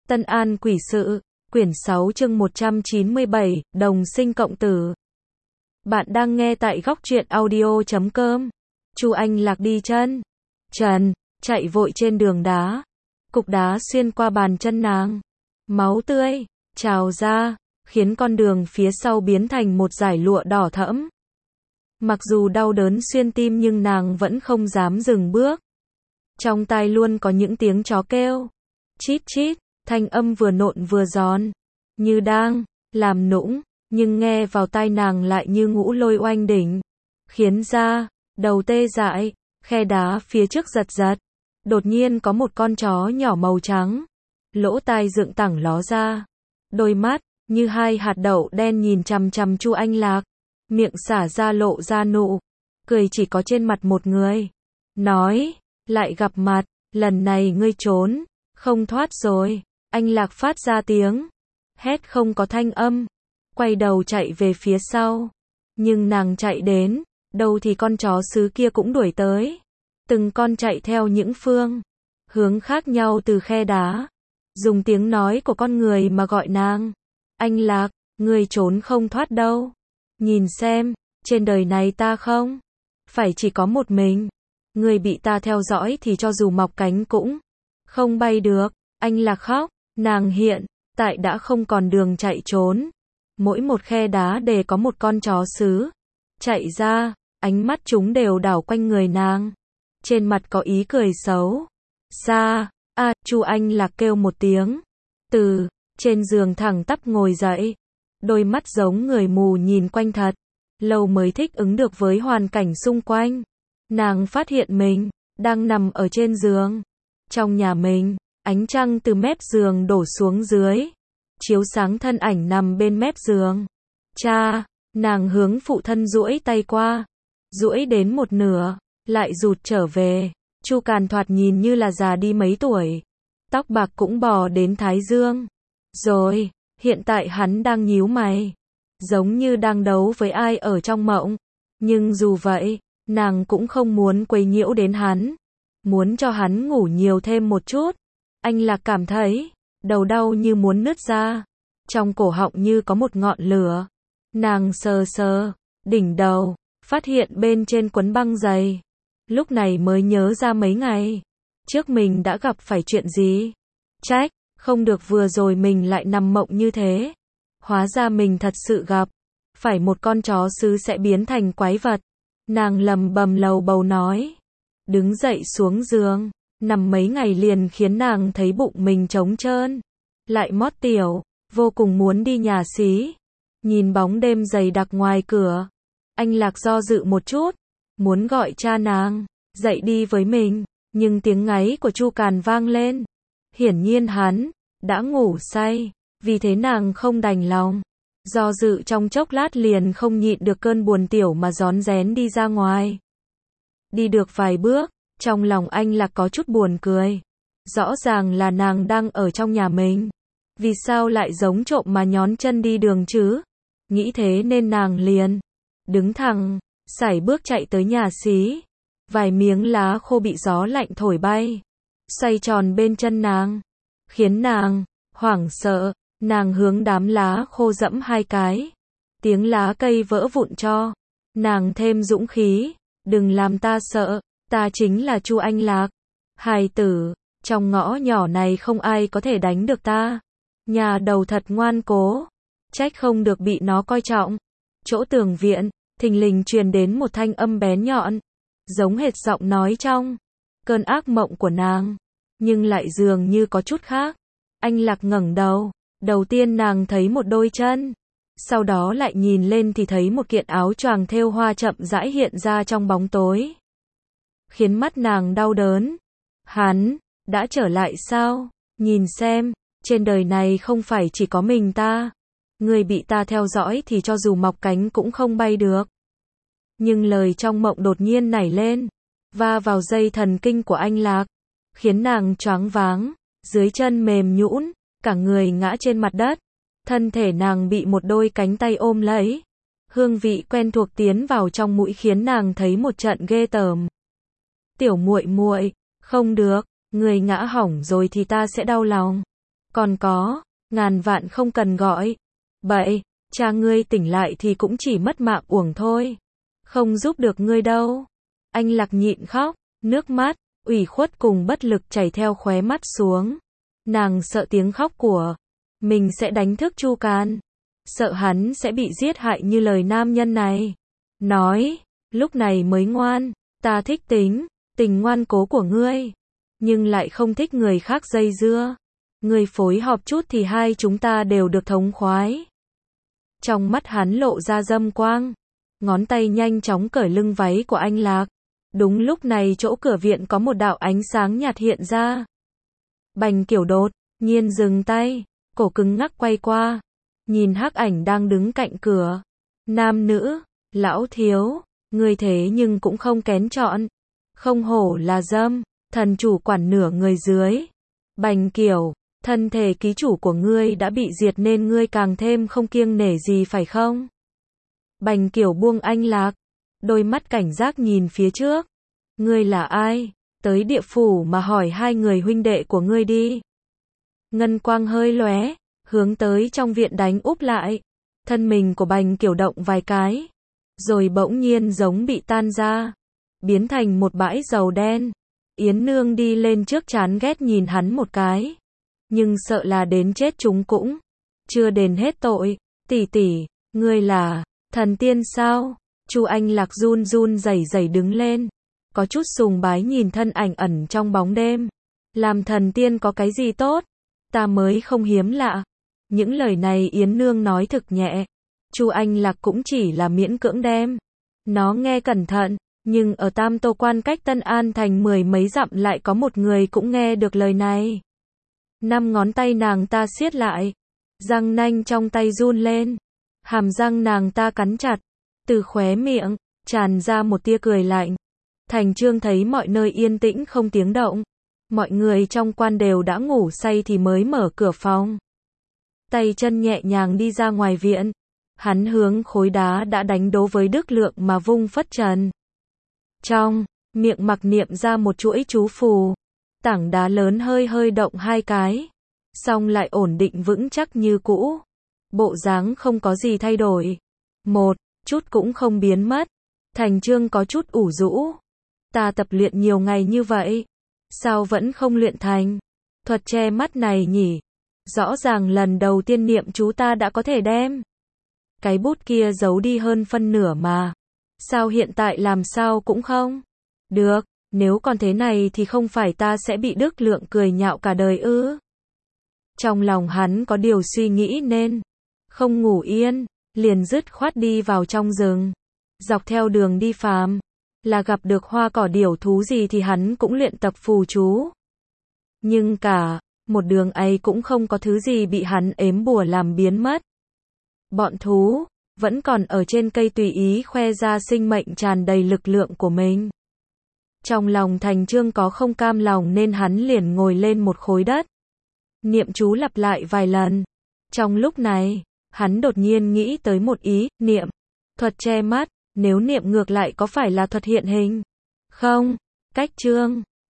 Tân An Quỷ Sự, quyển 6 chương 197, đồng sinh cộng tử. Bạn đang nghe tại góc truyện audio.com. Chu Anh Lạc đi chân trần, chạy vội trên đường đá. Cục đá xuyên qua bàn chân nàng. Máu tươi trào ra, khiến con đường phía sau biến thành một dải lụa đỏ thẫm. Mặc dù đau đớn xuyên tim nhưng nàng vẫn không dám dừng bước. Trong tai luôn có những tiếng chó kêu. Chít chít, thanh âm vừa nộn vừa giòn, như đang làm nũng, nhưng nghe vào tai nàng lại như ngũ lôi oanh đỉnh, khiến da đầu tê dại. Khe đá phía trước giật giật, đột nhiên có một con chó nhỏ màu trắng, lỗ tai dựng thẳng ló ra, đôi mắt như hai hạt đậu đen nhìn chằm chằm Chu Anh Lạc, miệng xả ra lộ ra nụ cười chỉ có trên mặt một người. Nói, lại gặp mặt, lần này ngươi trốn không thoát rồi. Anh Lạc phát ra tiếng hét không có thanh âm, quay đầu chạy về phía sau. Nhưng nàng chạy đến đâu thì con chó sứ kia cũng đuổi tới, từng con chạy theo những phương hướng khác nhau từ khe đá, dùng tiếng nói của con người mà gọi nàng. Anh Lạc, ngươi trốn không thoát đâu. Nhìn xem, trên đời này ta không phải chỉ có một mình. Ngươi bị ta theo dõi thì cho dù mọc cánh cũng không bay được. Anh Lạc khóc, nàng hiện tại đã không còn đường chạy trốn. Mỗi một khe đá đều có một con chó sứ chạy ra, ánh mắt chúng đều đảo quanh người nàng, trên mặt có ý cười xấu xa. Chu Anh Lạc kêu một tiếng, từ trên giường thẳng tắp ngồi dậy, đôi mắt giống người mù nhìn quanh thật lâu mới thích ứng được với hoàn cảnh xung quanh. Nàng phát hiện mình đang nằm ở trên giường trong nhà mình. Ánh trăng từ mép giường đổ xuống dưới, chiếu sáng thân ảnh nằm bên mép giường. Cha, nàng hướng phụ thân duỗi tay qua, duỗi đến một nửa, lại rụt trở về. Chu Càn thoạt nhìn như là già đi mấy tuổi, tóc bạc cũng bò đến thái dương rồi. Hiện tại hắn đang nhíu mày, giống như đang đấu với ai ở trong mộng. Nhưng dù vậy, nàng cũng không muốn quấy nhiễu đến hắn, muốn cho hắn ngủ nhiều thêm một chút. Anh Lạc cảm thấy đầu đau như muốn nứt ra, trong cổ họng như có một ngọn lửa. Nàng sờ sờ đỉnh đầu, phát hiện bên trên quấn băng dày. Lúc này mới nhớ ra mấy ngày trước mình đã gặp phải chuyện gì. Trách không được vừa rồi mình lại nằm mộng như thế. Hóa ra mình thật sự gặp phải một con chó sứ sẽ biến thành quái vật. Nàng lầm bầm lầu bầu nói, đứng dậy xuống giường. Nằm mấy ngày liền khiến nàng thấy bụng mình trống trơn, lại mót tiểu, vô cùng muốn đi nhà xí. Nhìn bóng đêm dày đặc ngoài cửa, anh Lạc do dự một chút, muốn gọi cha nàng dậy đi với mình, nhưng tiếng ngáy của Chu Càn vang lên. Hiển nhiên hắn đã ngủ say, vì thế nàng không đành lòng. Do dự trong chốc lát liền không nhịn được cơn buồn tiểu mà rón rén đi ra ngoài. Đi được vài bước, trong lòng anh Lạc có chút buồn cười. Rõ ràng là nàng đang ở trong nhà mình, vì sao lại giống trộm mà nhón chân đi đường chứ? Nghĩ thế nên nàng liền đứng thẳng, sải bước chạy tới nhà xí. Vài miếng lá khô bị gió lạnh thổi bay, xoay tròn bên chân nàng, khiến nàng hoảng sợ. Nàng hướng đám lá khô dẫm hai cái, tiếng lá cây vỡ vụn cho nàng thêm dũng khí. Đừng làm ta sợ, ta chính là Chu Anh Lạc. Hài tử, trong ngõ nhỏ này không ai có thể đánh được ta. Nhà đầu thật ngoan cố, trách không được bị nó coi trọng. Chỗ tường viện, thình lình truyền đến một thanh âm bén nhọn, giống hệt giọng nói trong cơn ác mộng của nàng, nhưng lại dường như có chút khác. Anh Lạc ngẩng đầu, đầu tiên nàng thấy một đôi chân, sau đó lại nhìn lên thì thấy một kiện áo choàng thêu hoa chậm rãi hiện ra trong bóng tối, khiến mắt nàng đau đớn. Hắn đã trở lại sao? Nhìn xem, trên đời này không phải chỉ có mình ta. Người bị ta theo dõi thì cho dù mọc cánh cũng không bay được. Nhưng lời trong mộng đột nhiên nảy lên, va vào dây thần kinh của anh Lạc, khiến nàng choáng váng, dưới chân mềm nhũn, cả người ngã trên mặt đất. Thân thể nàng bị một đôi cánh tay ôm lấy. Hương vị quen thuộc tiến vào trong mũi khiến nàng thấy một trận ghê tởm. Tiểu muội muội, không được, người ngã hỏng rồi thì ta sẽ đau lòng. Còn có, ngàn vạn không cần gọi. Bậy, cha ngươi tỉnh lại thì cũng chỉ mất mạng uổng thôi. Không giúp được ngươi đâu. Anh Lạc nhịn khóc, nước mắt, ủy khuất cùng bất lực chảy theo khóe mắt xuống. Nàng sợ tiếng khóc của mình sẽ đánh thức Chu Can. Sợ hắn sẽ bị giết hại như lời nam nhân này. Nói, lúc này mới ngoan, ta thích tình ngoan cố của ngươi. Nhưng lại không thích người khác dây dưa. Ngươi phối hợp chút thì hai chúng ta đều được thống khoái. Trong mắt hắn lộ ra dâm quang. Ngón tay nhanh chóng cởi lưng váy của anh Lạc. Đúng lúc này chỗ cửa viện có một đạo ánh sáng nhạt hiện ra. Bành Kiểu đột nhiên dừng tay, cổ cứng ngắc quay qua. Nhìn hắc ảnh đang đứng cạnh cửa. Nam nữ, lão thiếu, ngươi thế nhưng cũng không kén chọn. Không hổ là dâm, thần chủ quản nửa người dưới. Bành Kiểu, thân thể ký chủ của ngươi đã bị diệt nên ngươi càng thêm không kiêng nể gì phải không? Bành Kiểu buông anh Lạc, đôi mắt cảnh giác nhìn phía trước. Ngươi là ai? Tới địa phủ mà hỏi hai người huynh đệ của ngươi đi. Ngân quang hơi lóe, hướng tới trong viện đánh úp lại. Thân mình của Bành Kiểu động vài cái, rồi bỗng nhiên giống bị tan ra, biến thành một bãi dầu đen. Yến Nương đi lên trước chán ghét nhìn hắn một cái, nhưng sợ là đến chết chúng cũng chưa đền hết tội. Tỷ tỷ, ngươi là thần tiên sao? Chu Anh Lạc run run rẩy rẩy đứng lên, có chút sùng bái nhìn thân ảnh ẩn trong bóng đêm. Làm thần tiên có cái gì tốt? Ta mới không hiếm lạ. Những lời này Yến Nương nói thực nhẹ. Chu Anh Lạc cũng chỉ là miễn cưỡng đem nó nghe cẩn thận, nhưng ở Tam Tô Quan cách Tân An thành 10 mấy dặm lại có một người cũng nghe được lời này. 5 ngón tay nàng ta siết lại, răng nanh trong tay run lên, hàm răng nàng ta cắn chặt, từ khóe miệng tràn ra một tia cười lạnh. Thành Trương thấy mọi nơi yên tĩnh không tiếng động, mọi người trong quan đều đã ngủ say thì mới mở cửa phòng. Tay chân nhẹ nhàng đi ra ngoài viện, hắn hướng khối đá đã đánh đố với Đức Lượng mà vung phất trần. Trong miệng mặc niệm ra một chuỗi chú phù, tảng đá lớn hơi hơi động hai cái, xong lại ổn định vững chắc như cũ. Bộ dáng không có gì thay đổi, một chút cũng không biến mất. Thành Trương có chút ủ rũ. Ta tập luyện nhiều ngày như vậy, sao vẫn không luyện thành thuật che mắt này nhỉ? Rõ ràng lần đầu tiên niệm chú ta đã có thể đem cái bút kia giấu đi hơn phân nửa mà. Sao hiện tại làm sao cũng không được? Nếu còn thế này thì không phải ta sẽ bị Đức Lượng cười nhạo cả đời ư? Trong lòng hắn có điều suy nghĩ nên không ngủ yên, liền dứt khoát đi vào trong rừng. Dọc theo đường đi phàm, là gặp được hoa cỏ điểu thú gì thì hắn cũng luyện tập phù chú. Nhưng cả một đường ấy cũng không có thứ gì bị hắn ếm bùa làm biến mất. Bọn thú vẫn còn ở trên cây tùy ý khoe ra sinh mệnh tràn đầy lực lượng của mình. Trong lòng Thành Trương có không cam lòng nên hắn liền ngồi lên một khối đất, niệm chú lặp lại vài lần. Trong lúc này, hắn đột nhiên nghĩ tới một ý niệm thuật che mắt. Nếu niệm ngược lại có phải là thuật hiện hình? Không, cách Trương